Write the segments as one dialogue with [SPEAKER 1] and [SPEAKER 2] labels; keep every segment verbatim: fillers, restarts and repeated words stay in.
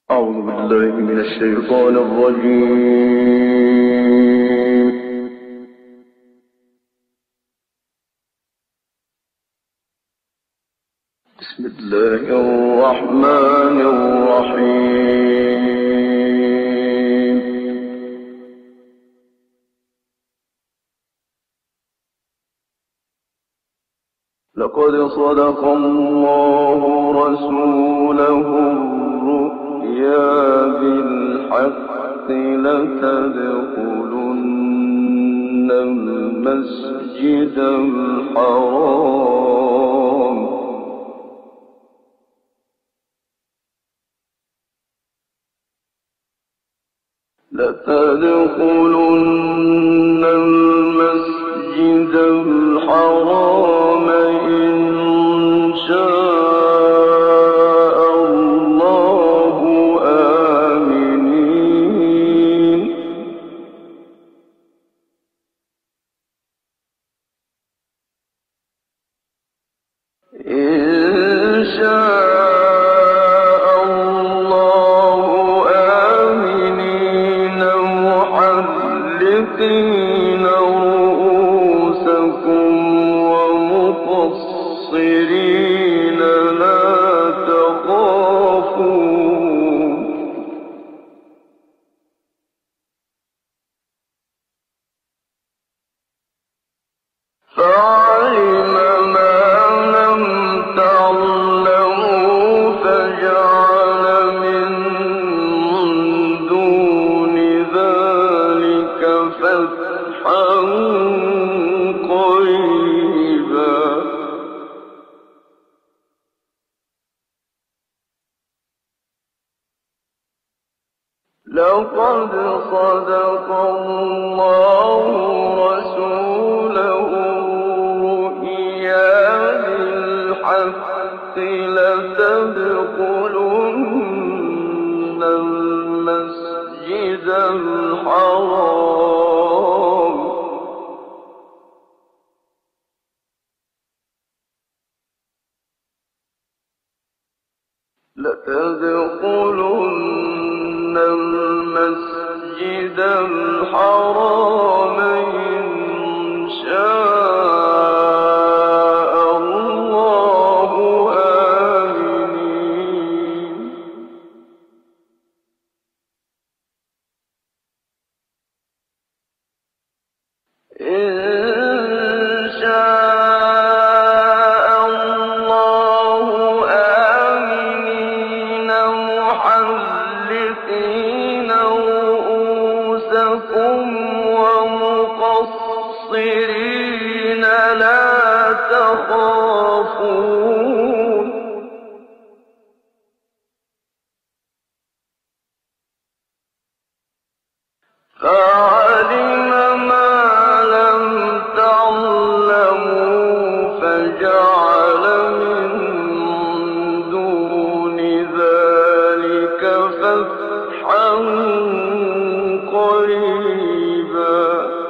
[SPEAKER 1] أعوذ بالله من الشيطان الرجيم. بسم الله الرحمن الرحيم. لقد صدق الله رسوله الرؤيا بالحق لتدخلن المسجد الحرام لتدخلن المسجد الحرام إن شاء الله آمنين إن شاء الله آمنين محلقين رؤوسكم ومقصرين لا تخافون فعلم ما لم تعلموا فجعل من دون ذلك فتحا قريبا لقد صدق الله رسوله الرؤيا بالحق لتدخلن المسجد الحرام لتدخلن المسجد الحرام إن شاء الله آمنين إن شاء الله آمنين محلقين رؤوسكم ومقصرين لا تخافون فعلم ما لم تعلموا فجعل من دون ذلك فتحا قريبا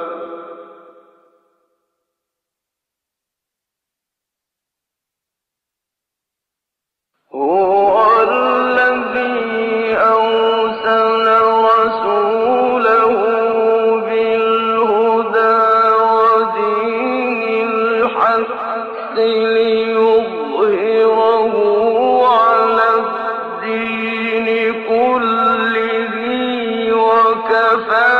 [SPEAKER 1] هو الذي أرسل رسوله بالهدى ودين الحق ليظهره على الدين كله وكفى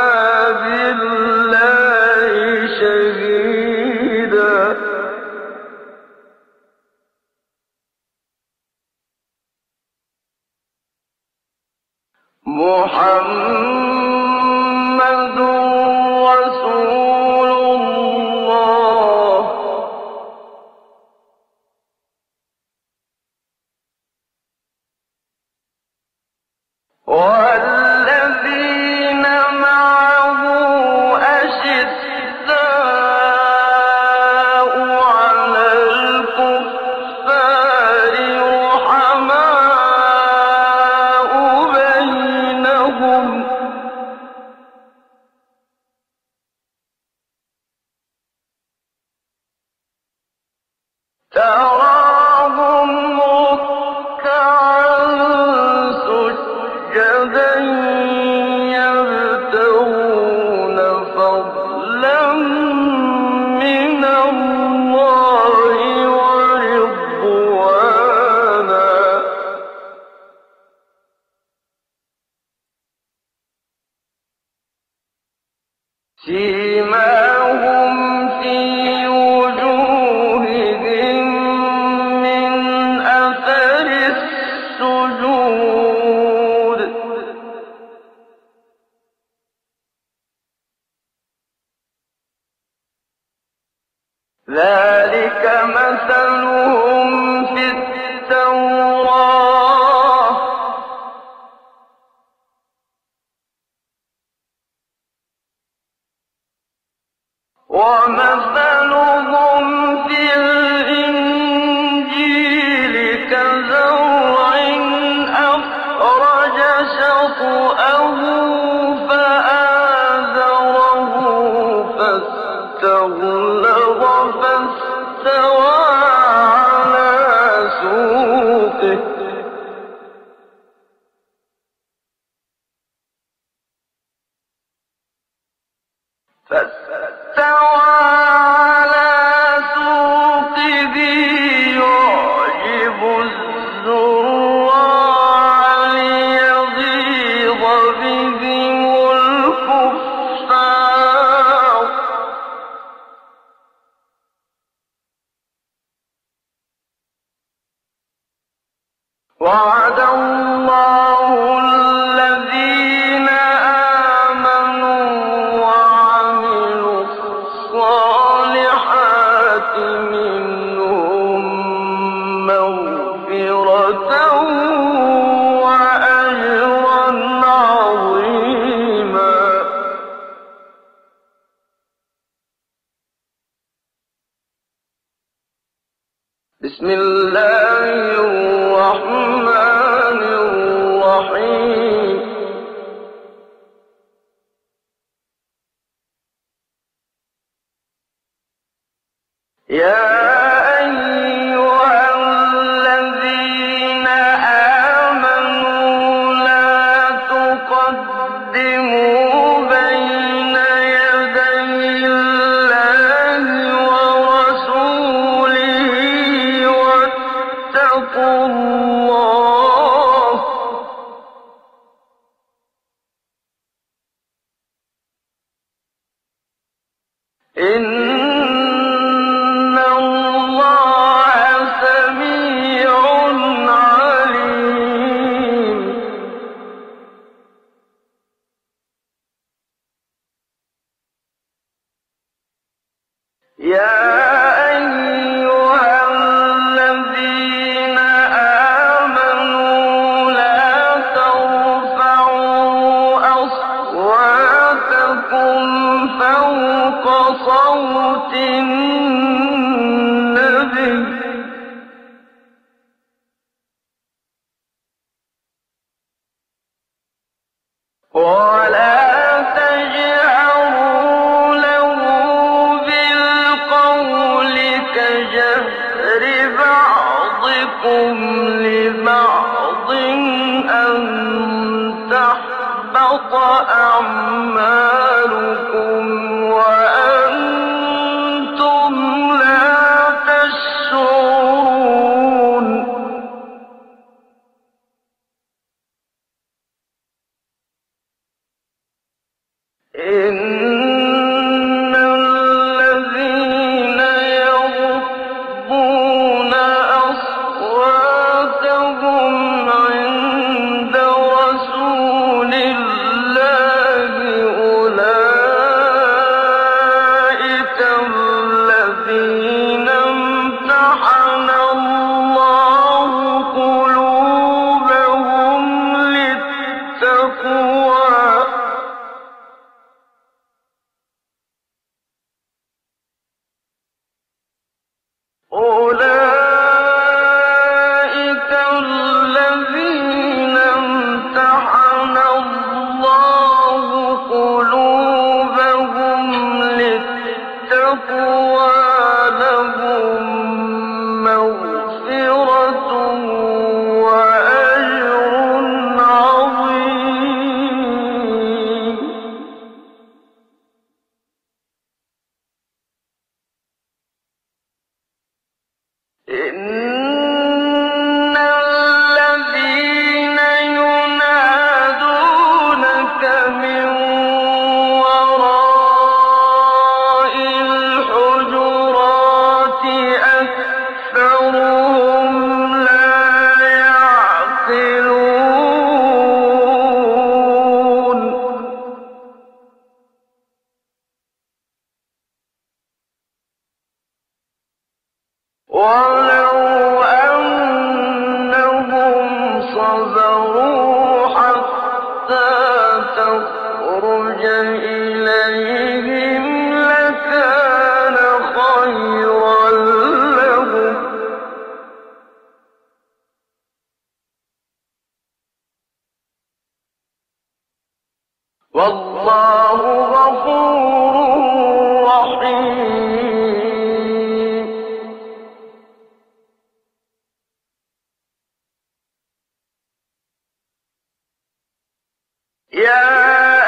[SPEAKER 1] بالله شهيدا محمد رسول الله والذين معه أشداء على الكفار رحماء بينهم تراهم ركعا سجدا سيماهم في وجوههم من أثر السجود ذلك مثلهم في التوراة ومثلهم في الإنجيل كزرع أخرج شطأه فآزره فاستغلظ فاستوى على سوقه فاستوى على سوقه يعجب الزراع ليغيظ بهم الكفار وعد الله الذين آمنوا وعملوا الصالحات منهم مغفرة وأجرا عظيما بسم الله الرحمن الرحيم يا أيها الذين آمنوا لا تقدموا بين يدي الله ورسوله واتقوا الله إن الله سميع عليم يا أيها الذين آمنوا لا ترفعوا أصواتكم فوق صوت النبي ولا تجهروا له بالقول كجهر بعضكم لبعض أن تحبط أعمالكم وأنتم لا تشعرون إن الذين يغضون أصواتهم عند رسول الله أولئك الذين امتحن الله قلوبهم للتقوى والله غفور رحيم. يا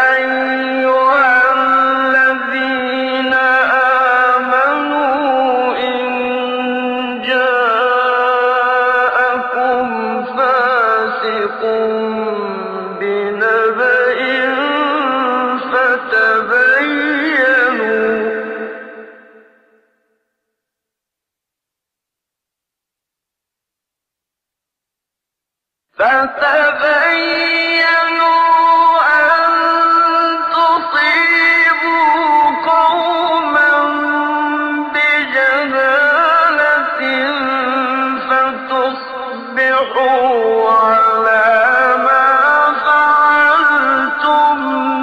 [SPEAKER 1] فتبينوا أن تصيبوا قوما بجهالة فتصبحوا على ما فعلتم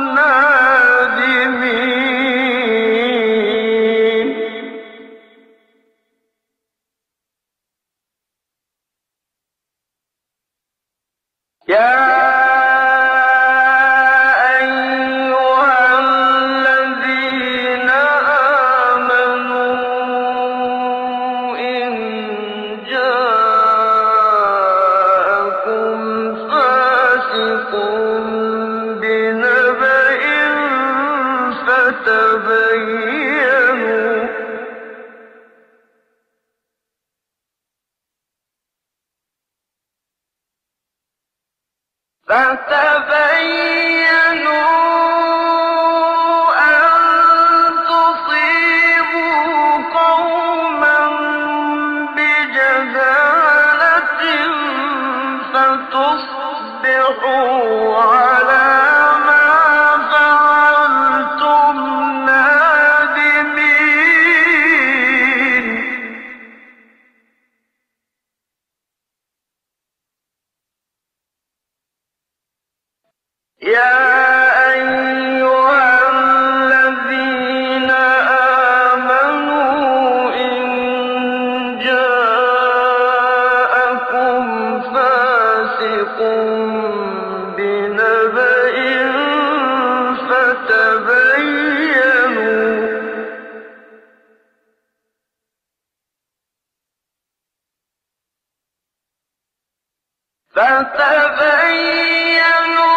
[SPEAKER 1] نادمين. يا أيها الذين آمنوا إن جاءكم فاسق بنبأ فتبينوا فتبينوا أن تصيبوا قوما بجهالة فتصبحوا على ما فعلتم نادمين. يا أيها الذين آمنوا إن جاءكم فاسق بنبأ فتبينوا فتبينوا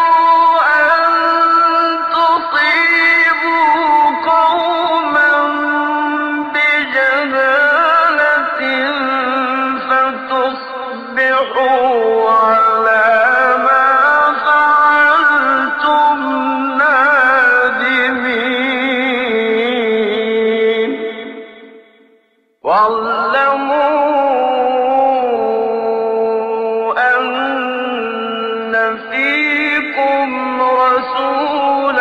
[SPEAKER 1] واعلموا أن فيكم رسول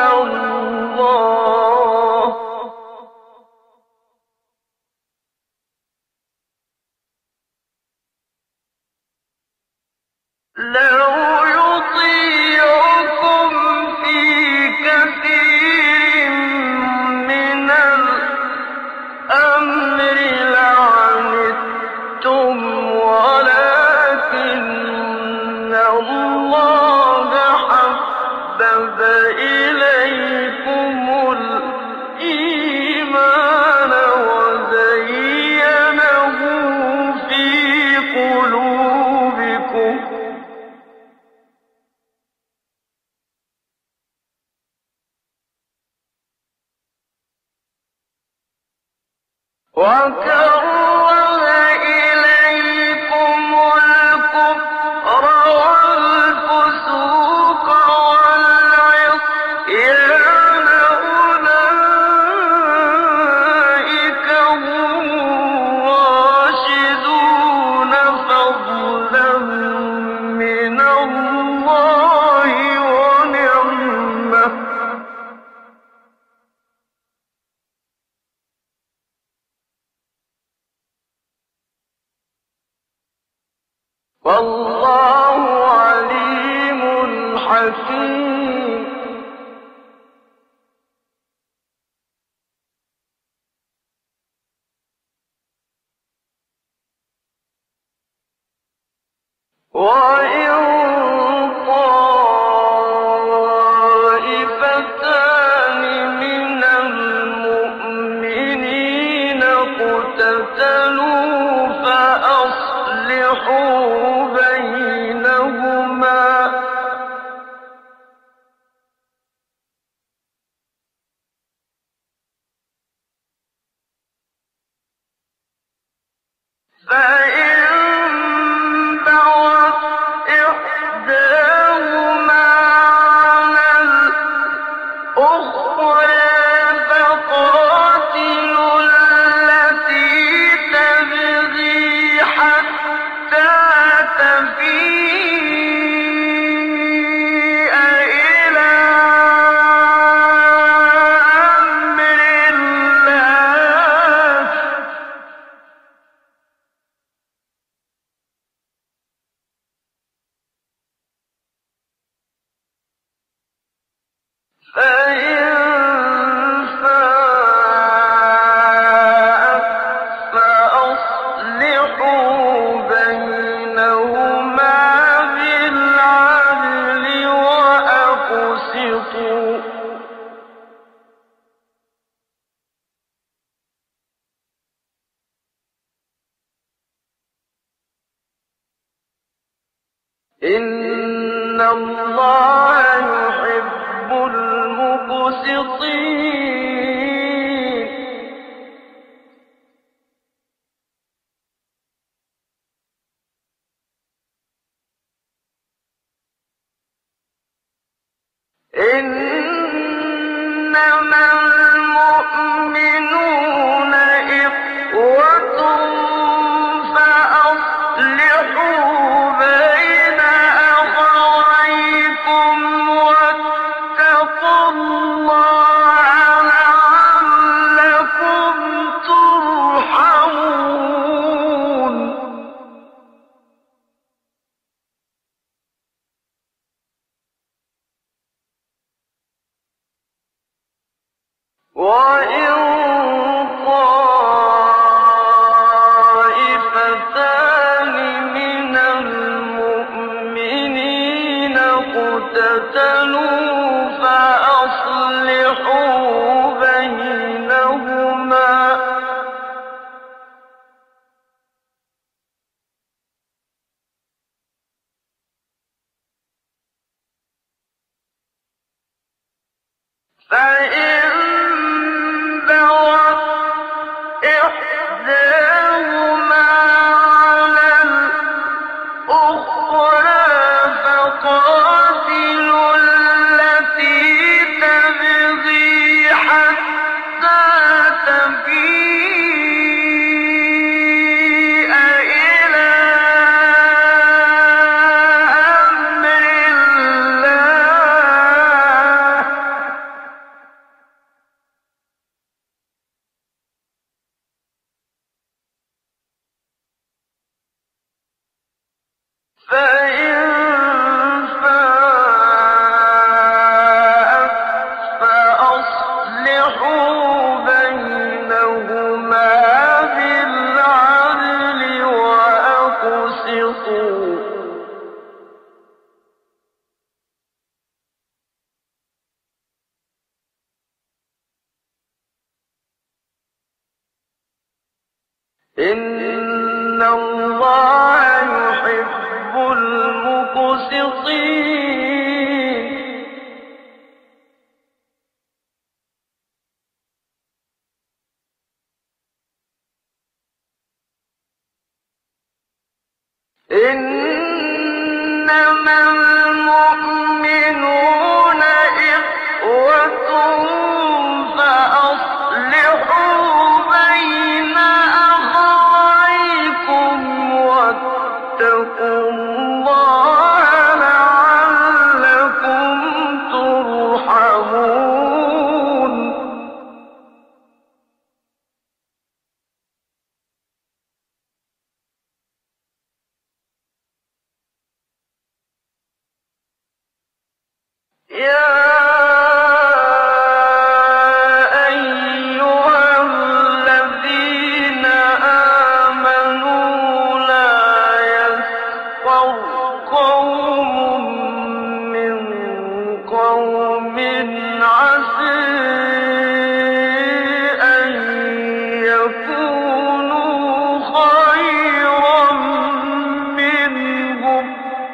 [SPEAKER 1] الله لو يطيعكم في كثير من الأمر لعنتم ولكن الله حبب إليكم الإيمان وزينه في قلوبكم وكره إليكم الكفر والفسوق والعصيان أولئك هم الراشدون فضلا من الله ونعمة والله عليم حكيم. وإن طائفتان إن الله يحب المقسطين. إنما المؤمنون إخوة فأصلحوا بين أخويكم واتقوا الله لعلكم ترحمون. وإن طائفتان من المؤمنين اقتتلوا فأصلحوا بينهما فإن بغت إحداهما على الأخرى فقاتلوا التي تبغي حتى تفيء إلى أمر الله فإن فاءت فأصلحوا بينهما بالعدل وأقسطوا إن الله يحب المقسطين. إنما المؤمنون إخوة فأصلحوا بين أخويكم واتقوا الله لعلكم ترحمون. يا أيها الذين آمنوا لا يسخر قوم من قوم عسى أن يكونوا خيرا منهم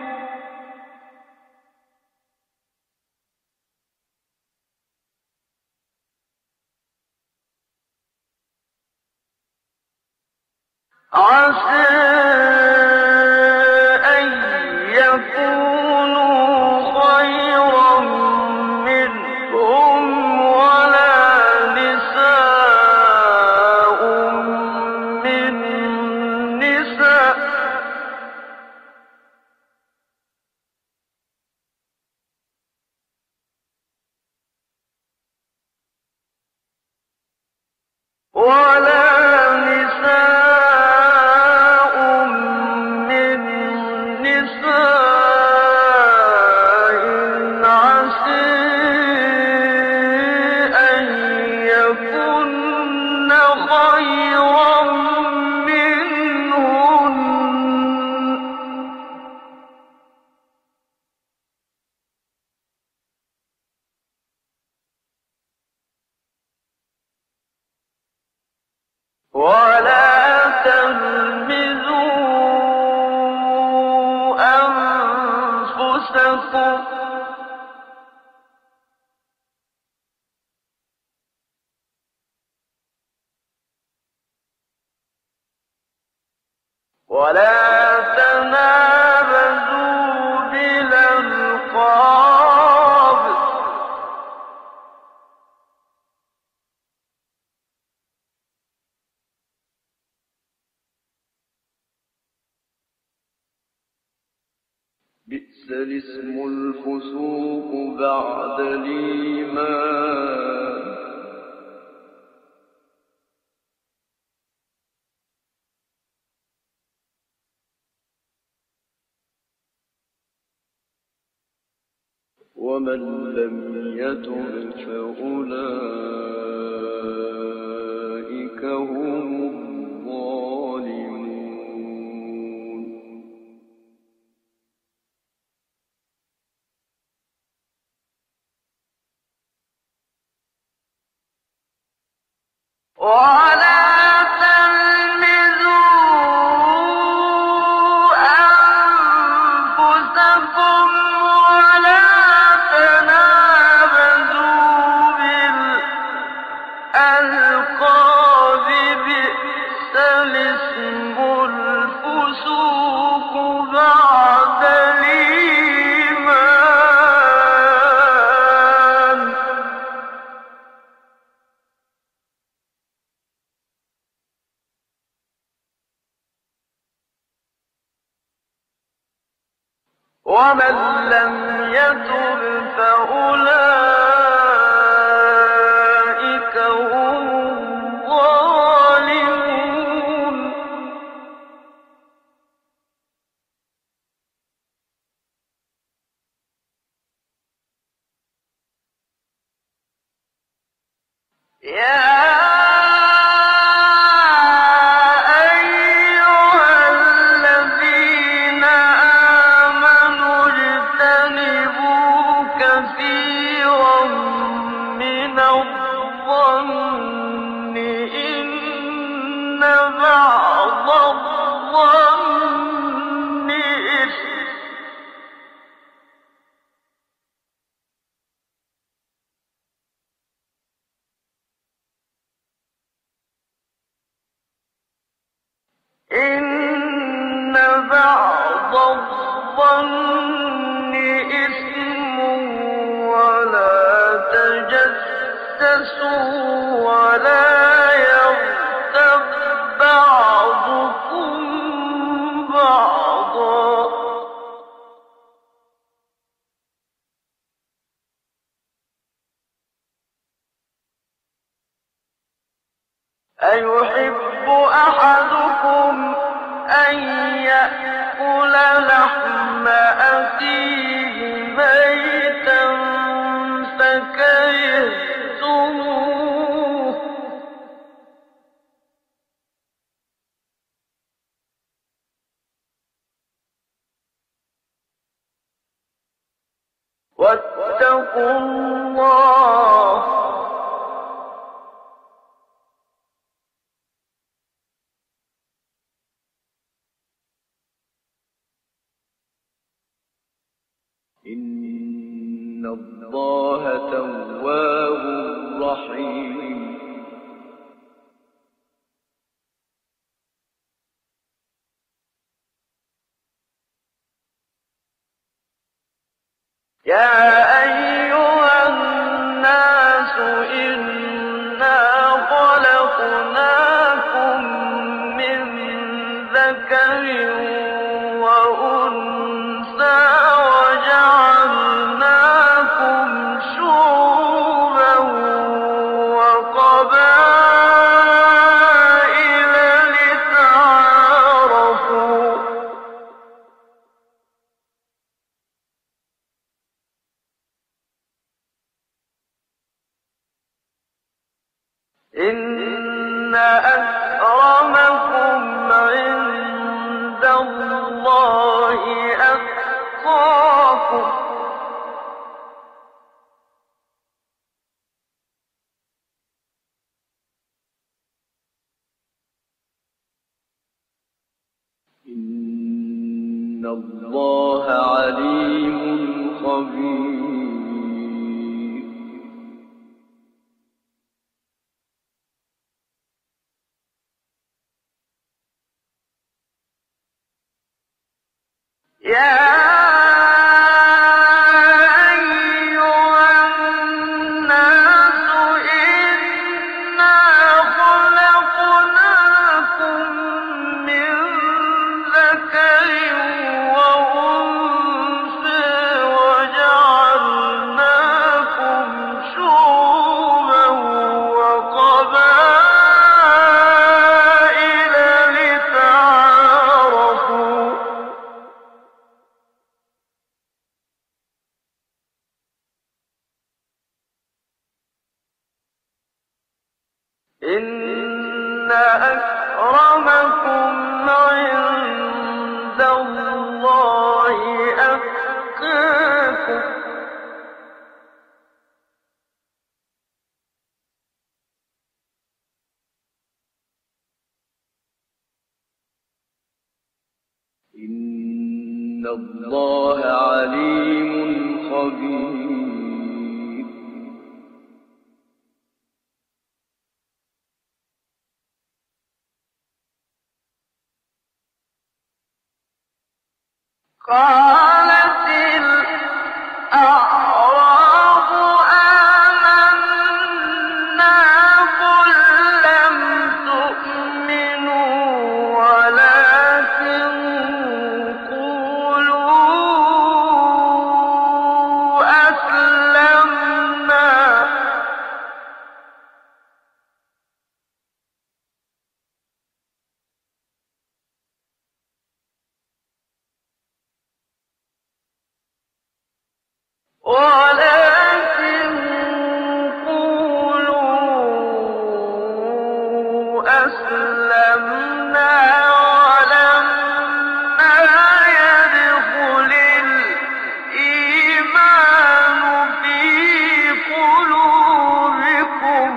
[SPEAKER 1] عسى أن يكونوا خيرا منهم ولا نساء من نساء ولا نساء من نساء عسى أن يكن خيرا منهن ولا تلمزوا أنفسكم ولا تنابزوا بالألقاب بئس الاسم الفسوق بعد الإيمان ومن لم يتب فأولئك هم الظالمون. ولا ومن لم يتب فأولئك هم الظالمون. يا إن بعض الظن إثم ولا تجسسوا ولا يغتب بعضكم بعضا أيحب أحدكم أن يأكل لحم أخيه ميتا فكرهتموه واتقوا الله إن الله تواب رحيم. يا أيها الناس إنا خلقناكم من ذكر وأنثى وجعلناكم شعوبا وقبائل لتعارفوا إن أكرمكم عند الله أتقاكم إن الله عليم
[SPEAKER 2] خبير.
[SPEAKER 1] يا إن أكرمكم عند الله أتقاكم
[SPEAKER 2] إن الله عليم خبير.
[SPEAKER 1] قالت الأعراب آمنا قل لم تؤمنوا ولكن قولوا أسلمنا ولكن قولوا أسلمنا ولما يدخل الإيمان في قلوبكم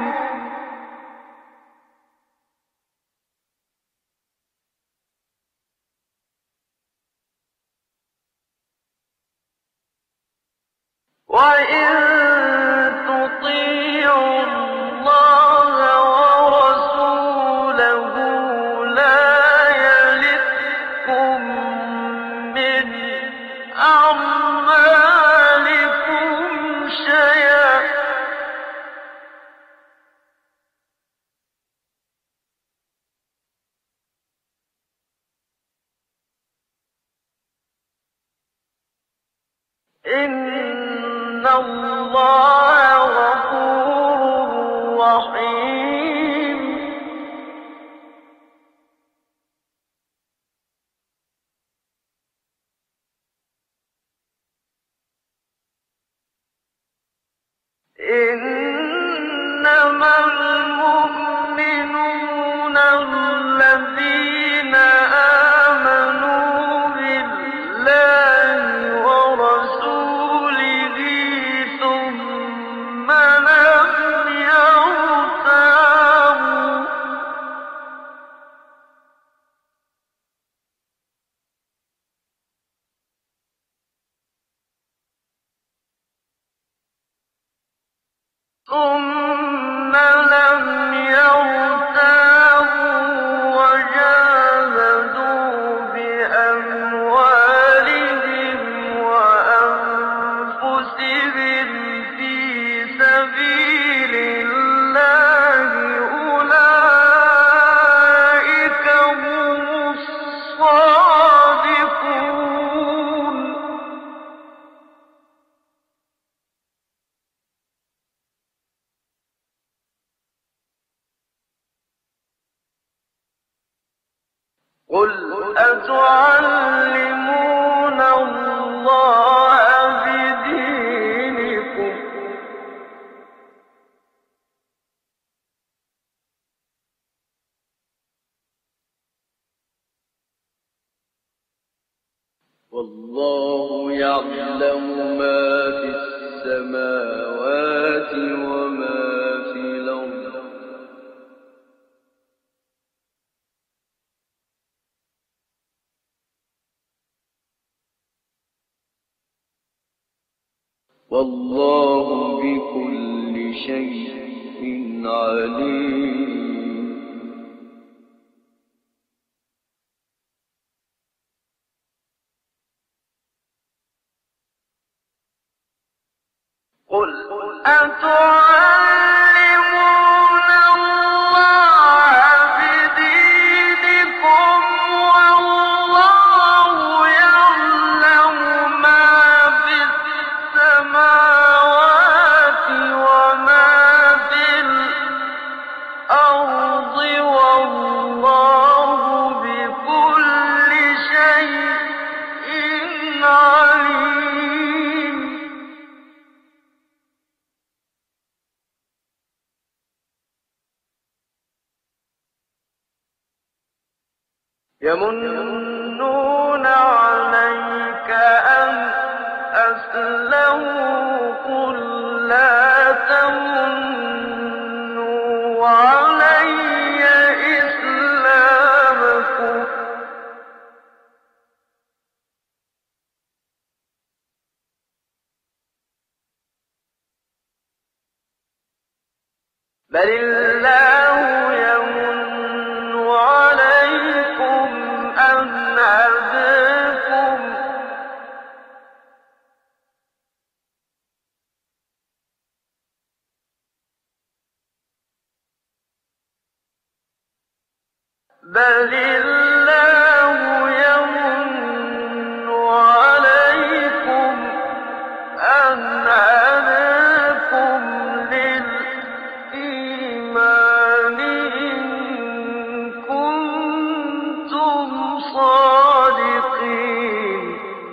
[SPEAKER 1] وإن تطيعوا الله ورسوله لا يلتكم من أعمالكم شيئا إن الله غفور رحيم. إنما المؤمنون الذين آمنوا بالله ورسوله ثم لم يرتابوا ثم لم يرتابوا وجاهدوا بأموالهم وأنفسهم في سبيل الله أولئك هم الصادقون. قل أتعلمون الله بدينكم
[SPEAKER 2] والله يعلم ما في السماوات وما في الأرض والله بكل شيء عليم.
[SPEAKER 1] قل أتعلمون الله بدينكم والله يعلم ما في السماوات وما في الأرض والله بكل شيء عليم. يمنون عليك أن أسلموا قل لا تمنوا علي إسلامكم بل الله يمن عليكم أن هداكم بل الله يمن عليكم أن هداكم للإيمان إن كنتم صادقين.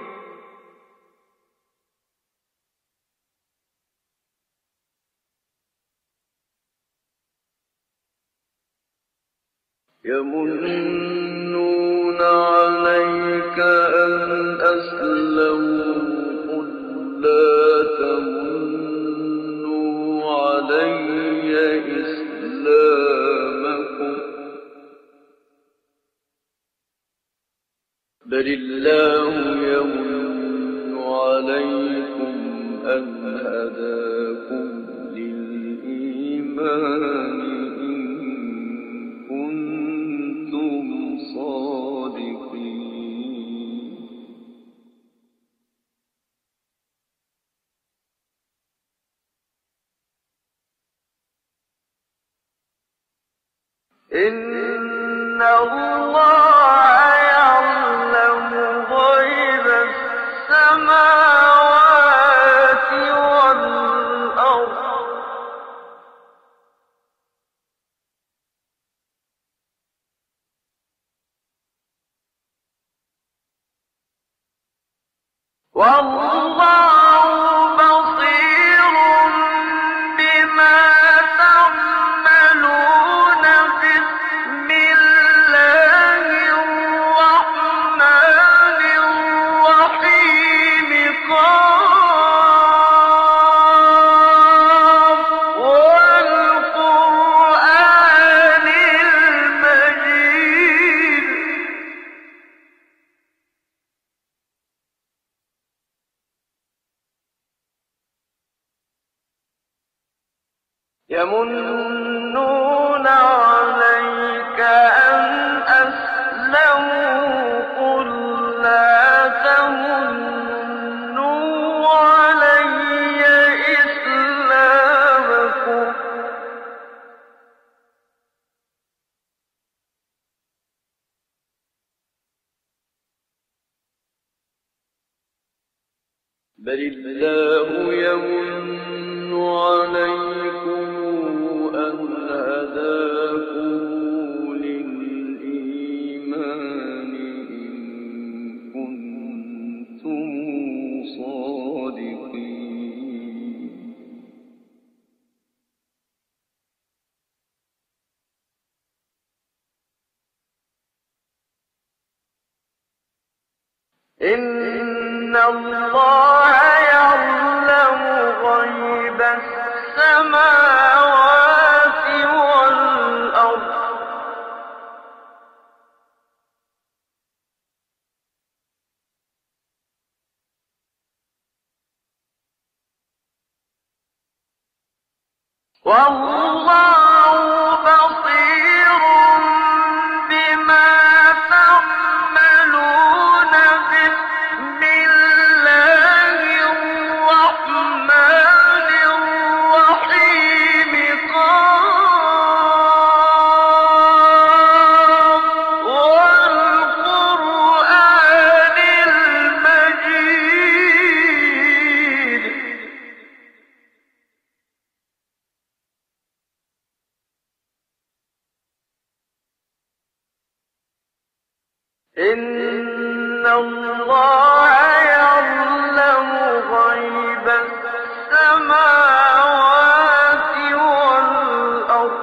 [SPEAKER 2] يمنون عليك أن أسلموا قل لا تمنوا علي إسلامكم بل الله يمن عليكم أن هداكم للإيمان إن كنتم صادقين.
[SPEAKER 1] إن الله يعلم غيب السماوات والأرض والله بصير بما تعملون. بسم الله الرحمن الرحيم قاف والقرآن المجيد. يمنون عليك أن أسلموا قل لا تمنوا علي إسلامكم
[SPEAKER 2] بل الله يمن عليكم أن هداكم للإيمان إن كنتم صادقين.
[SPEAKER 1] إن الله يعلم غيب السماوات والأرض والله بصير بما تعملون بسم الله الرحمن الرحيم قاف والقرآن المجيد إن الله يعلم غيب السماوات والأرض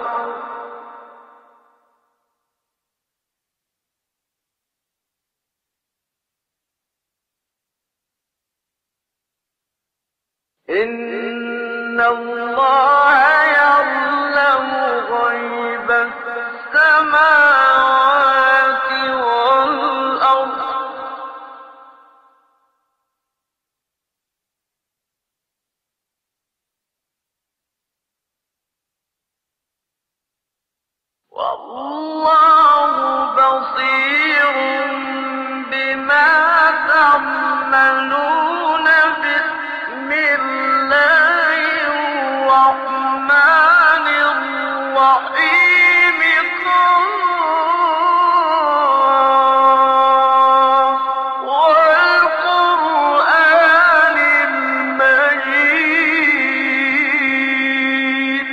[SPEAKER 1] إن الله يعلم غيب السماوات والأرض والله بصير بما تعملون بسم الله الرحمن الرحيم قاف والقرآن المجيد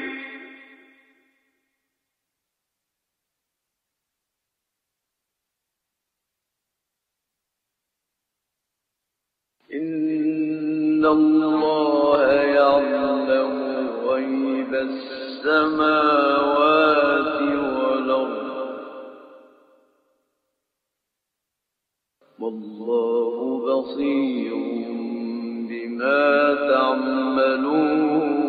[SPEAKER 1] إن الله يعلم غيب السماوات والأرض والله بصير بما تعملون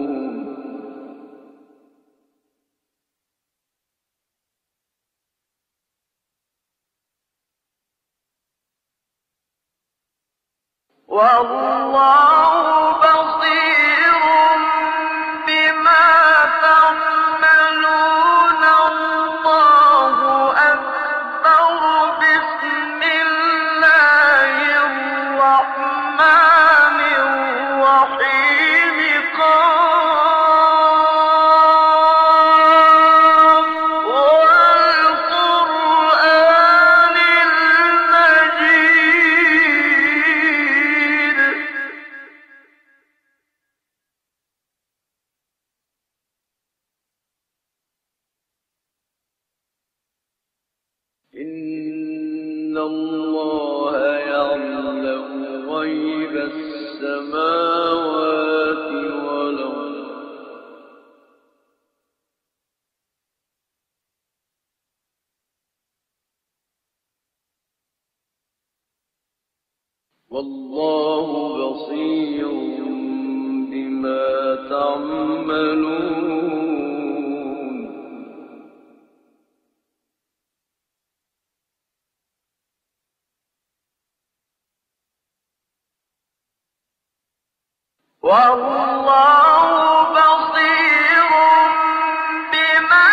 [SPEAKER 1] والله بصير بما تعملون الله أكبر بسم الله الرحمن الرحيم قاف والقرآن المجيد إن الله يعلم غيب السماوات والأرض والله بصير بما تعملون والله بصير بما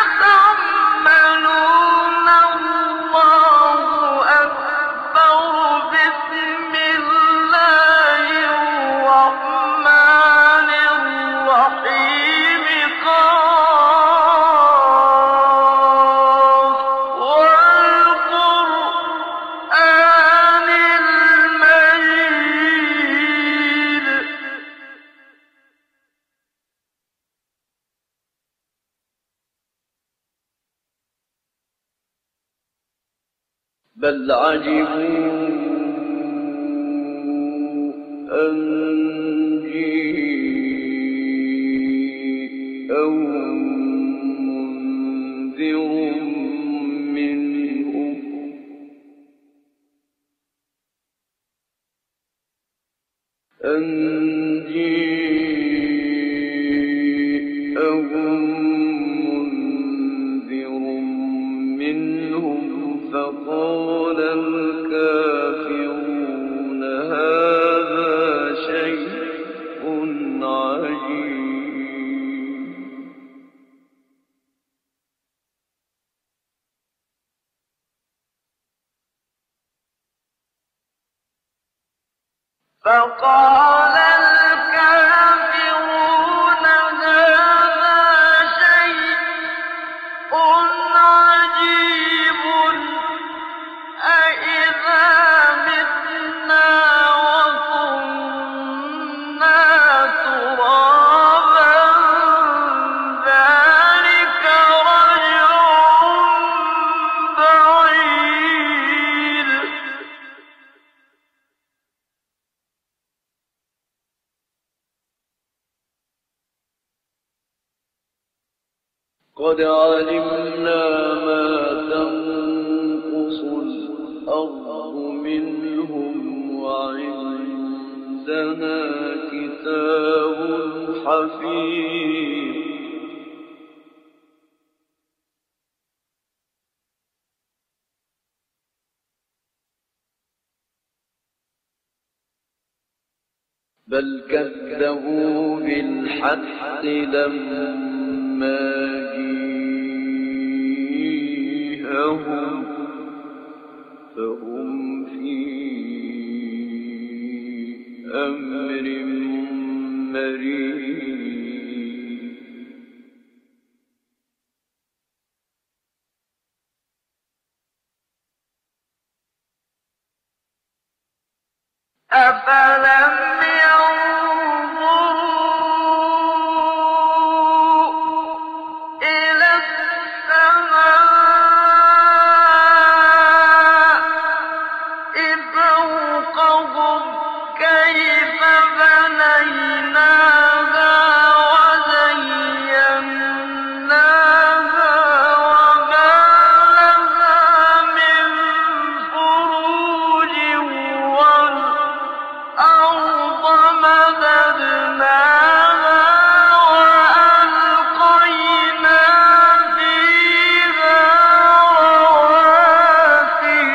[SPEAKER 1] تعملون الله أكبر بسم الله الرحمن الرحيم قاف والقرآن المجيد بل عجبوا أن جيءهم منذر منهم أن جيءهم منذر منهم فقال الكافرون هذا شيء عجيب
[SPEAKER 3] وقال الكافرون هذا شيء عجيب أإذا متنا وكنا ترابا ذلك رجع بعيد.
[SPEAKER 2] قد علمنا ما تنقص الأرض منهم وعندنا كتاب حفيظ. بل كذبوا بالحق لما جيءهم فهم في أمر مريض.
[SPEAKER 3] أفلم ينظروا إلى السماء فوقهم كيف بنيناها وزيناها وما لها من فروج والأرض مددناها وألقينا فيها رواسي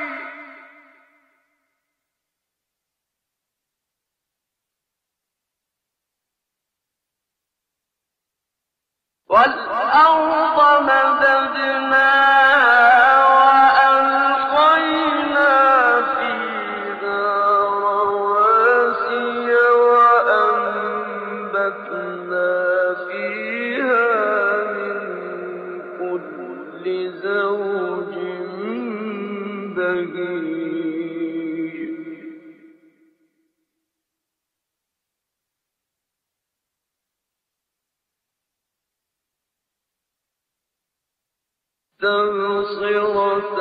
[SPEAKER 3] والأرض مددناها وألقينا فيها رواسي وأنبتنا فيها من كل زوج بهيج. تبصرة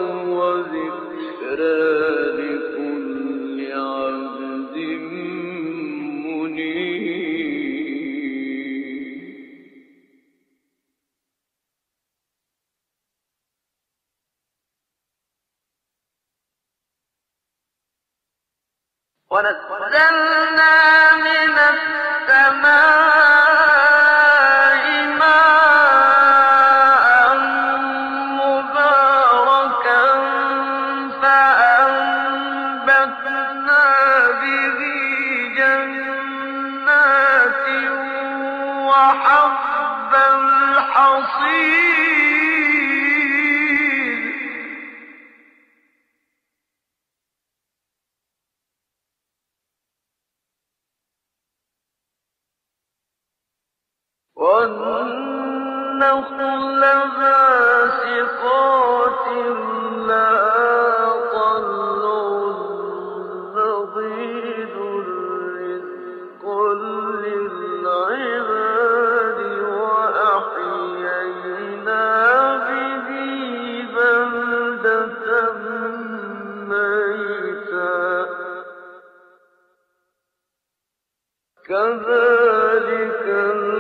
[SPEAKER 3] وذكرى لكل عبد منيب. ونزلنا من السماء ماء مباركا فأنبتنا به جنات وحب الحصيد. والنخل باسقات لها طلع نضيد رزق للعباد وأحيينا به بلدة ميتا كذلك